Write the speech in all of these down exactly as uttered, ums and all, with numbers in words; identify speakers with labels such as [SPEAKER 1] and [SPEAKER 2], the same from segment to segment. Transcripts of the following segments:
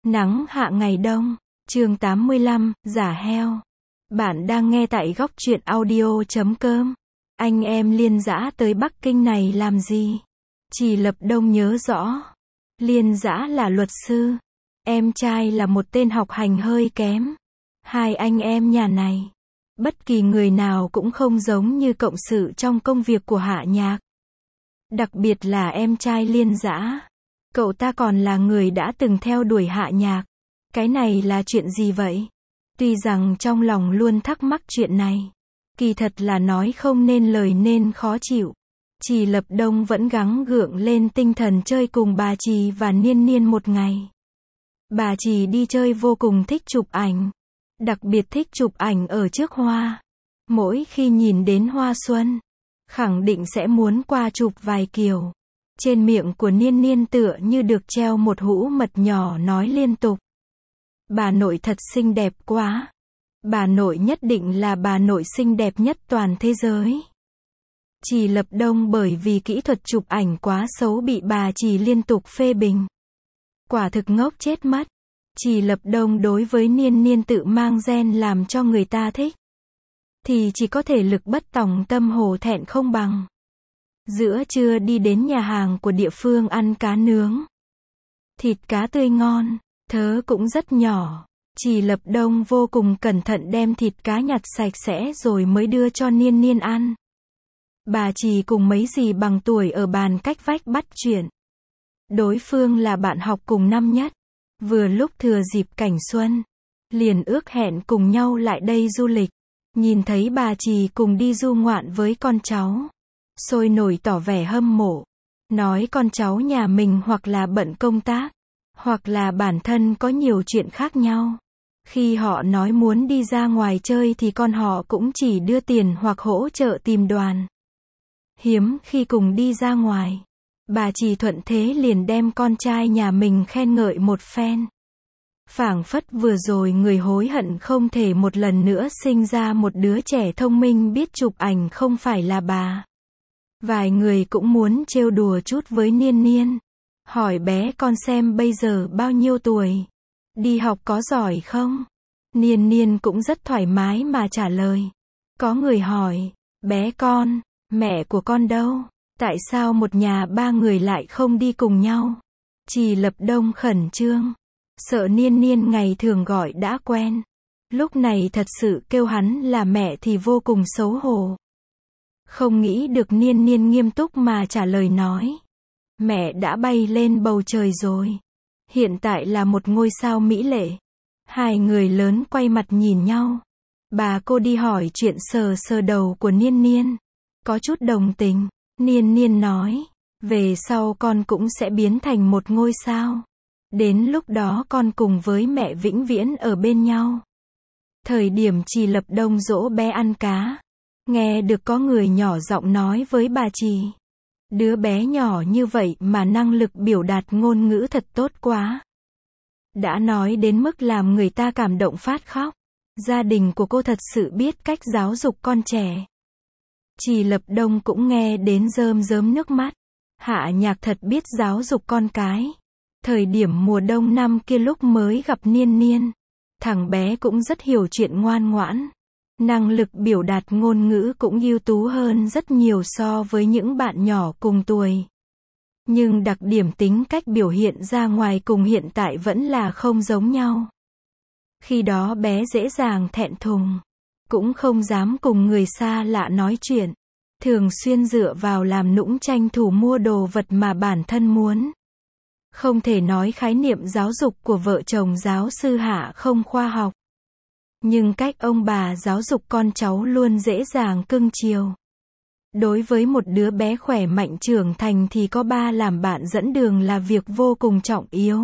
[SPEAKER 1] Nắng hạ ngày đông. Chương tám mươi lăm, giả heo. Bạn đang nghe tại góc truyện audio chấm com. Anh em Liên Dã tới Bắc Kinh này làm gì? Chỉ Lập Đông nhớ rõ. Liên Dã là luật sư. Em trai là một tên học hành hơi kém. Hai anh em nhà này, bất kỳ người nào cũng không giống như cộng sự trong công việc của Hạ Nhạc. Đặc biệt là em trai Liên Dã. Cậu ta còn là người đã từng theo đuổi Hạ Nhạc. Cái này là chuyện gì vậy? Tuy rằng trong lòng luôn thắc mắc chuyện này, kỳ thật là nói không nên lời nên khó chịu. Chỉ Lập Đông vẫn gắng gượng lên tinh thần chơi cùng bà Trì và Niên Niên một ngày. Bà Trì đi chơi vô cùng thích chụp ảnh. Đặc biệt thích chụp ảnh ở trước hoa. Mỗi khi nhìn đến hoa xuân, khẳng định sẽ muốn qua chụp vài kiểu. Trên miệng của Niên Niên tựa như được treo một hũ mật nhỏ nói liên tục: bà nội thật xinh đẹp quá. Bà nội nhất định là bà nội xinh đẹp nhất toàn thế giới. Chỉ Lập Đông bởi vì kỹ thuật chụp ảnh quá xấu bị bà Trì liên tục phê bình. Quả thực ngốc chết mất. Chỉ Lập Đông đối với Niên Niên tự mang gen làm cho người ta thích, thì chỉ có thể lực bất tòng tâm, hổ thẹn không bằng. Giữa trưa đi đến nhà hàng của địa phương ăn cá nướng. Thịt cá tươi ngon, thớ cũng rất nhỏ. Chỉ Lập Đông vô cùng cẩn thận đem thịt cá nhặt sạch sẽ rồi mới đưa cho Niên Niên ăn. Bà Trì cùng mấy dì bằng tuổi ở bàn cách vách bắt chuyện. Đối phương là bạn học cùng năm nhất. Vừa lúc thừa dịp cảnh xuân, liền ước hẹn cùng nhau lại đây du lịch. Nhìn thấy bà Trì cùng đi du ngoạn với con cháu, sôi nổi tỏ vẻ hâm mộ. Nói con cháu nhà mình hoặc là bận công tác, hoặc là bản thân có nhiều chuyện khác nhau. Khi họ nói muốn đi ra ngoài chơi thì con họ cũng chỉ đưa tiền hoặc hỗ trợ tìm đoàn. Hiếm khi cùng đi ra ngoài, bà Trì thuận thế liền đem con trai nhà mình khen ngợi một phen. Phảng phất vừa rồi người hối hận không thể một lần nữa sinh ra một đứa trẻ thông minh biết chụp ảnh không phải là bà. Vài người cũng muốn trêu đùa chút với Niên Niên. Hỏi bé con xem bây giờ bao nhiêu tuổi? Đi học có giỏi không? Niên Niên cũng rất thoải mái mà trả lời. Có người hỏi, bé con, mẹ của con đâu? Tại sao một nhà ba người lại không đi cùng nhau? Chỉ Lập Đông khẩn trương, sợ Niên Niên ngày thường gọi đã quen, lúc này thật sự kêu hắn là mẹ thì vô cùng xấu hổ. Không nghĩ được Niên Niên nghiêm túc mà trả lời nói: mẹ đã bay lên bầu trời rồi. Hiện tại là một ngôi sao mỹ lệ. Hai người lớn quay mặt nhìn nhau. Bà cô đi hỏi chuyện sờ sờ đầu của Niên Niên. Có chút đồng tình. Niên Niên nói, về sau con cũng sẽ biến thành một ngôi sao. Đến lúc đó con cùng với mẹ vĩnh viễn ở bên nhau. Thời điểm Chỉ Lập Đông dỗ bé ăn cá, nghe được có người nhỏ giọng nói với bà Trì: đứa bé nhỏ như vậy mà năng lực biểu đạt ngôn ngữ thật tốt quá. Đã nói đến mức làm người ta cảm động phát khóc. Gia đình của cô thật sự biết cách giáo dục con trẻ. Chỉ Lập Đông cũng nghe đến rơm rớm nước mắt. Hạ Nhạc thật biết giáo dục con cái. Thời điểm mùa đông năm kia lúc mới gặp Niên Niên, thằng bé cũng rất hiểu chuyện, ngoan ngoãn. Năng lực biểu đạt ngôn ngữ cũng ưu tú hơn rất nhiều so với những bạn nhỏ cùng tuổi. Nhưng đặc điểm tính cách biểu hiện ra ngoài cùng hiện tại vẫn là không giống nhau. Khi đó bé dễ dàng thẹn thùng, cũng không dám cùng người xa lạ nói chuyện, thường xuyên dựa vào làm nũng tranh thủ mua đồ vật mà bản thân muốn. Không thể nói khái niệm giáo dục của vợ chồng giáo sư Hạ không khoa học. Nhưng cách ông bà giáo dục con cháu luôn dễ dàng cưng chiều. Đối với một đứa bé khỏe mạnh trưởng thành thì có ba làm bạn dẫn đường là việc vô cùng trọng yếu.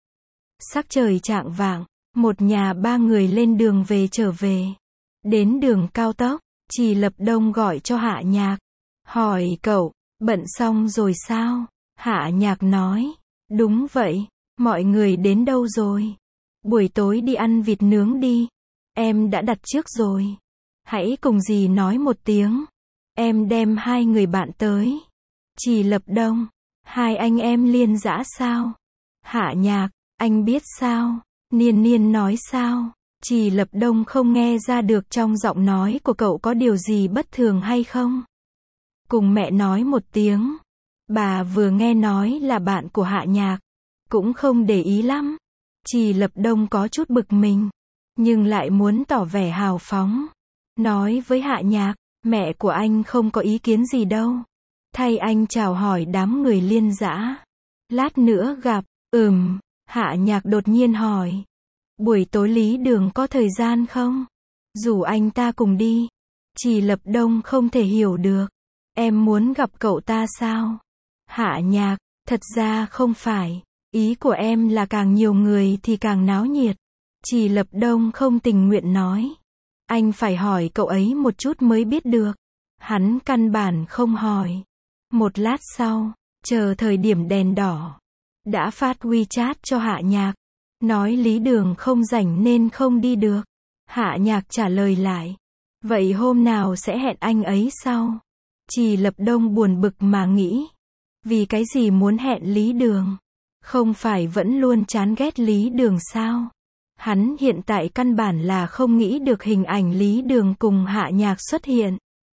[SPEAKER 1] Sắc trời chạng vạng, một nhà ba người lên đường về trở về. Đến đường cao tốc, Chỉ Lập Đông gọi cho Hạ Nhạc. Hỏi cậu, bận xong rồi sao? Hạ Nhạc nói, đúng vậy, mọi người đến đâu rồi? Buổi tối đi ăn vịt nướng đi. Em đã đặt trước rồi. Hãy cùng dì nói một tiếng. Em đem hai người bạn tới. Chỉ Lập Đông, hai anh em Liên Dã sao? Hạ Nhạc, Anh biết sao? Niên Niên nói sao? Trì Lập Đông không nghe ra được trong giọng nói của cậu có điều gì bất thường hay không? Cùng mẹ nói một tiếng. Bà vừa nghe nói là bạn của Hạ Nhạc, cũng không để ý lắm. Trì Lập Đông có chút bực mình, nhưng lại muốn tỏ vẻ hào phóng. Nói với Hạ Nhạc, mẹ của anh không có ý kiến gì đâu. Thay anh chào hỏi đám người Liên Dã. Lát nữa gặp, ừm, Hạ Nhạc đột nhiên hỏi. Buổi tối Lý Đường có thời gian không? Rủ anh ta cùng đi. Trì Lập Đông không thể hiểu được. Em muốn gặp cậu ta sao? Hạ Nhạc, thật ra không phải. Ý của em là càng nhiều người thì càng náo nhiệt. Trì Lập Đông không tình nguyện nói. Anh phải hỏi cậu ấy một chút mới biết được. Hắn căn bản không hỏi. Một lát sau, chờ thời điểm đèn đỏ, đã phát WeChat cho Hạ Nhạc. Nói Lý Đường không rảnh nên không đi được. Hạ Nhạc trả lời lại. Vậy hôm nào sẽ hẹn anh ấy sau? Trì Lập Đông buồn bực mà nghĩ. Vì cái gì muốn hẹn Lý Đường? Không phải vẫn luôn chán ghét Lý Đường sao? Hắn hiện tại căn bản là không nghĩ được hình ảnh Lý Đường cùng Hạ Nhạc xuất hiện.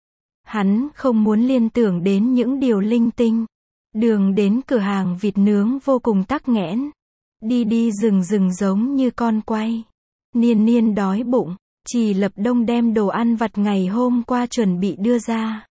[SPEAKER 1] Hắn không muốn liên tưởng đến những điều linh tinh. Đường đến cửa hàng vịt nướng vô cùng tắc nghẽn. Đi đi rừng rừng giống như con quay. Niên Niên đói bụng. Trì Lập Đông đem đồ ăn vặt ngày hôm qua chuẩn bị đưa ra.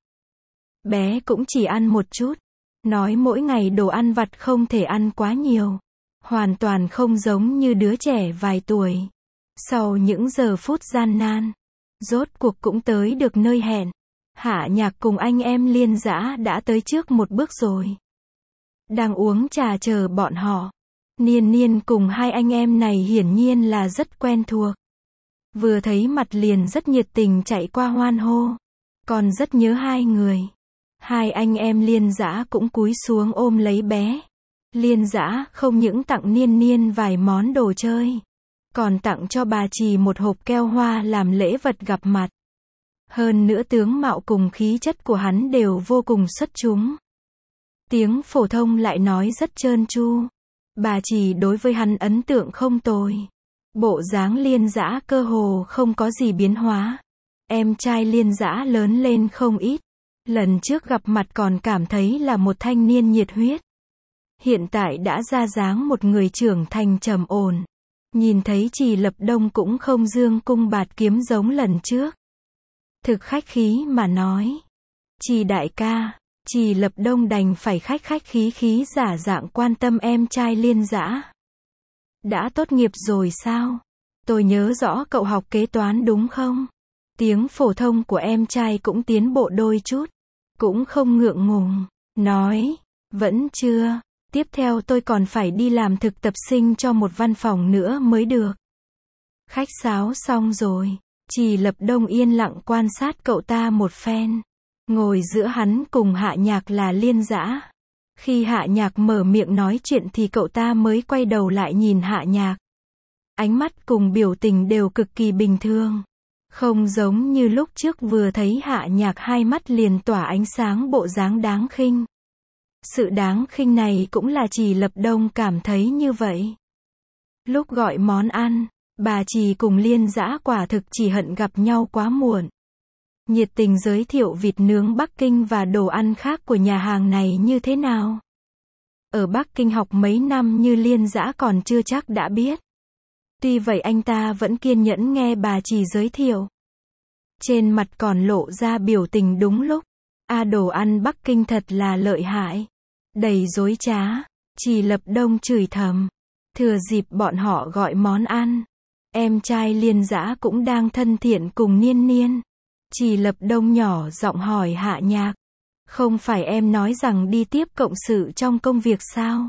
[SPEAKER 1] Bé cũng chỉ ăn một chút. Nói mỗi ngày đồ ăn vặt không thể ăn quá nhiều. Hoàn toàn không giống như đứa trẻ vài tuổi. Sau những giờ phút gian nan, rốt cuộc cũng tới được nơi hẹn. Hạ Nhạc cùng anh em Liên Dã đã tới trước một bước rồi. Đang uống trà chờ bọn họ. Niên Niên cùng hai anh em này hiển nhiên là rất quen thuộc. Vừa thấy mặt liền rất nhiệt tình chạy qua hoan hô. Còn rất nhớ hai người. Hai anh em Liên Dã cũng cúi xuống ôm lấy bé. Liên Dã không những tặng Niên Niên vài món đồ chơi, còn tặng cho bà Trì một hộp keo hoa làm lễ vật gặp mặt. Hơn nữa tướng mạo cùng khí chất của hắn đều vô cùng xuất chúng. Tiếng phổ thông lại nói rất trơn tru. Bà Trì đối với hắn ấn tượng không tồi. Bộ dáng Liên Dã cơ hồ không có gì biến hóa. Em trai Liên Dã lớn lên không ít. Lần trước gặp mặt còn cảm thấy là một thanh niên nhiệt huyết. Hiện tại đã ra dáng một người trưởng thành trầm ổn. Nhìn thấy Trì Lập Đông cũng không dương cung bạt kiếm giống lần trước. Thực khách khí mà nói. Trì đại ca. Trì Lập Đông đành phải khách khách khí khí giả dạng quan tâm em trai Liên Dã. Đã tốt nghiệp rồi sao? Tôi nhớ rõ cậu học kế toán đúng không? Tiếng phổ thông của em trai cũng tiến bộ đôi chút. Cũng không ngượng ngùng. Nói. Vẫn chưa. Tiếp theo tôi còn phải đi làm thực tập sinh cho một văn phòng nữa mới được. Khách sáo xong rồi. Trì Lập Đông yên lặng quan sát cậu ta một phen. Ngồi giữa hắn cùng Hạ Nhạc là Liên Dã. Khi Hạ Nhạc mở miệng nói chuyện thì cậu ta mới quay đầu lại nhìn Hạ Nhạc. Ánh mắt cùng biểu tình đều cực kỳ bình thường. Không giống như lúc trước vừa thấy Hạ Nhạc hai mắt liền tỏa ánh sáng bộ dáng đáng khinh. Sự đáng khinh này cũng là Trì Lập Đông cảm thấy như vậy. Lúc gọi món ăn, bà Trì cùng Liên Dã quả thực chỉ hận gặp nhau quá muộn. Nhiệt tình giới thiệu vịt nướng Bắc Kinh và đồ ăn khác của nhà hàng này như thế nào. Ở Bắc Kinh học mấy năm như Liên Dã còn chưa chắc đã biết. Tuy vậy anh ta vẫn kiên nhẫn nghe bà Trì giới thiệu. Trên mặt còn lộ ra biểu tình đúng lúc. A đồ ăn Bắc Kinh thật là lợi hại. Đầy dối trá. Trì Lập Đông chửi thầm. Thừa dịp bọn họ gọi món ăn. Em trai Liên Dã cũng đang thân thiện cùng Niên Niên. Trì Lập Đông nhỏ giọng hỏi Hạ Nhạc. Không phải em nói rằng đi tiếp cộng sự trong công việc sao?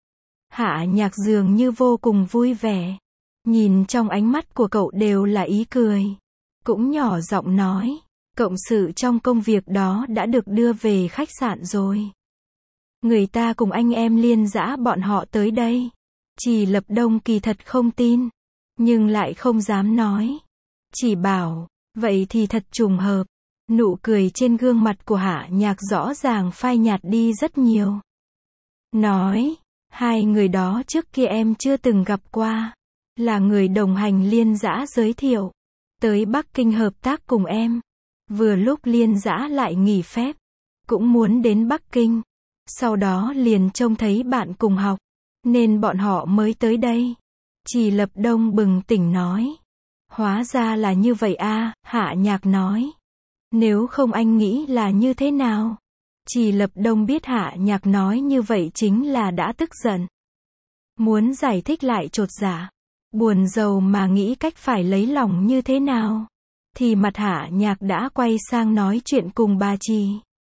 [SPEAKER 1] Hạ Nhạc dường như vô cùng vui vẻ. Nhìn trong ánh mắt của cậu đều là ý cười. Cũng nhỏ giọng nói. Cộng sự trong công việc đó đã được đưa về khách sạn rồi. Người ta cùng anh em Liên Dã bọn họ tới đây. Trì Lập Đông kỳ thật không tin. Nhưng lại không dám nói. Chỉ bảo. Vậy thì thật trùng hợp. Nụ cười trên gương mặt của Hạ Nhạc rõ ràng phai nhạt đi rất nhiều. Nói. Hai người đó trước kia em chưa từng gặp qua. Là người đồng hành Liên Dã giới thiệu. Tới Bắc Kinh hợp tác cùng em. Vừa lúc Liên Dã lại nghỉ phép. Cũng muốn đến Bắc Kinh. Sau đó liền trông thấy bạn cùng học. Nên bọn họ mới tới đây. Chỉ Lập Đông bừng tỉnh nói. Hóa ra là như vậy a, Hạ Nhạc nói. Nếu không anh nghĩ là như thế nào? Chỉ Lập Đông biết Hạ Nhạc nói như vậy chính là đã tức giận. Muốn giải thích lại chột dạ. Buồn rầu mà nghĩ cách phải lấy lòng như thế nào. Thì mặt Hạ Nhạc đã quay sang nói chuyện cùng bà Trì.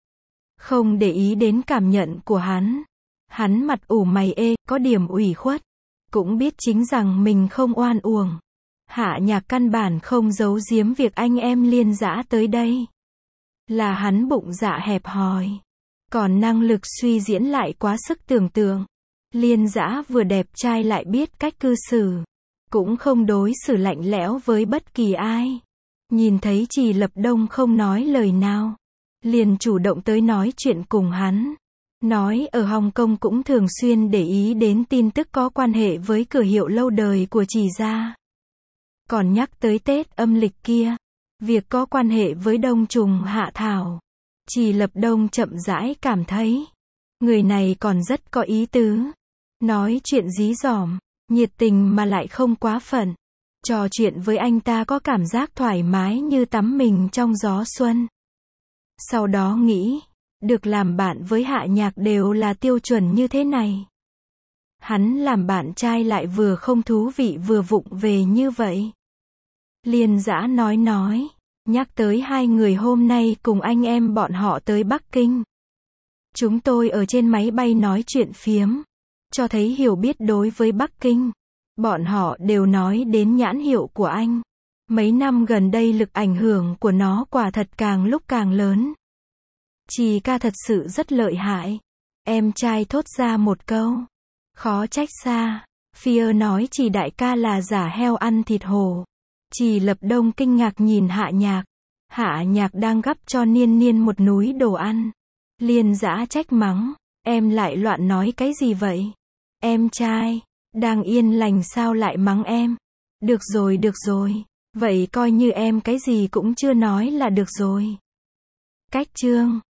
[SPEAKER 1] Không để ý đến cảm nhận của hắn. Hắn mặt ủ mày ê, có điểm ủy khuất. Cũng biết chính rằng mình không oan uổng. Hạ Nhạc căn bản không giấu giếm việc anh em Liên Dã tới đây. Là hắn bụng dạ hẹp hòi. Còn năng lực suy diễn lại quá sức tưởng tượng. Liên Dã vừa đẹp trai lại biết cách cư xử. Cũng không đối xử lạnh lẽo với bất kỳ ai. Nhìn thấy Chỉ Lập Đông không nói lời nào. Liền chủ động tới nói chuyện cùng hắn. Nói ở Hồng Kông cũng thường xuyên để ý đến tin tức có quan hệ với cửa hiệu lâu đời của Chỉ gia. Còn nhắc tới Tết âm lịch kia. Việc có quan hệ với Đông Trùng Hạ Thảo. Chỉ Lập Đông chậm rãi cảm thấy. Người này còn rất có ý tứ. Nói chuyện dí dỏm. Nhiệt tình mà lại không quá phận. Trò chuyện với anh ta có cảm giác thoải mái như tắm mình trong gió xuân. Sau đó nghĩ. Được làm bạn với Hạ Nhạc đều là tiêu chuẩn như thế này. Hắn làm bạn trai lại vừa không thú vị vừa vụng về như vậy. Liên Dã nói nói. Nhắc tới hai người hôm nay cùng anh em bọn họ tới Bắc Kinh. Chúng tôi ở trên máy bay nói chuyện phiếm. Cho thấy hiểu biết đối với Bắc Kinh. Bọn họ đều nói đến nhãn hiệu của anh. Mấy năm gần đây lực ảnh hưởng của nó quả thật càng lúc càng lớn. Chỉ ca thật sự rất lợi hại. Em trai thốt ra một câu. Khó trách xa. Phía nói Chỉ đại ca là giả heo ăn thịt hổ. Chỉ Lập Đông kinh ngạc nhìn Hạ Nhạc. Hạ Nhạc đang gắp cho Niên Niên một núi đồ ăn. Liên Dã trách mắng. Em lại loạn nói cái gì vậy? Em trai. Đang yên lành sao lại mắng em? Được rồi được rồi. Vậy coi như em cái gì cũng chưa nói là được rồi. Cách chương.